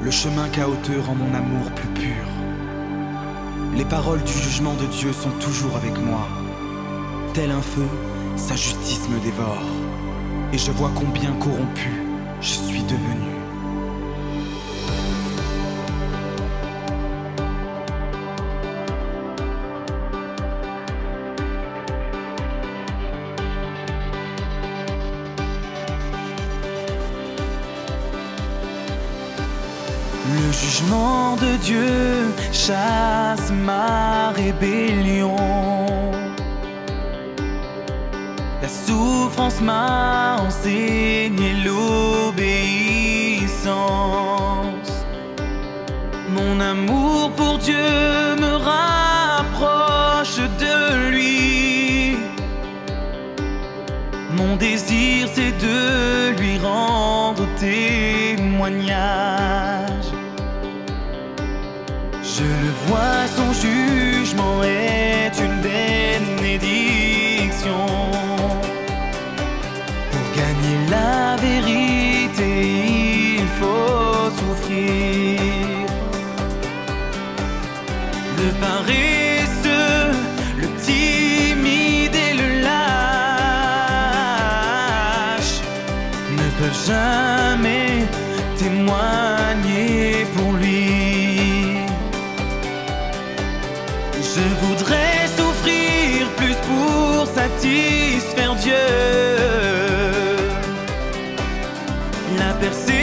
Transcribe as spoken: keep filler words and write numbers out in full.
Le chemin qu'a hauteur rend mon amour plus pur. Les paroles du jugement de Dieu sont toujours avec moi. Tel un feu, sa justice me dévore. Et je vois combien corrompu je suis devenu. Le jugement de Dieu chasse ma rébellion. La souffrance m'a enseigné l'obéissance. Mon amour pour Dieu me rapproche de lui. Mon désir c'est de lui rendre témoignage. Je le vois, son jugement est une bénédiction. Pour gagner la vérité, il faut souffrir. Le paresseux, le timide et le lâche ne peuvent jamais témoigner pour lui. Je voudrais souffrir plus pour satisfaire Dieu. La persévérance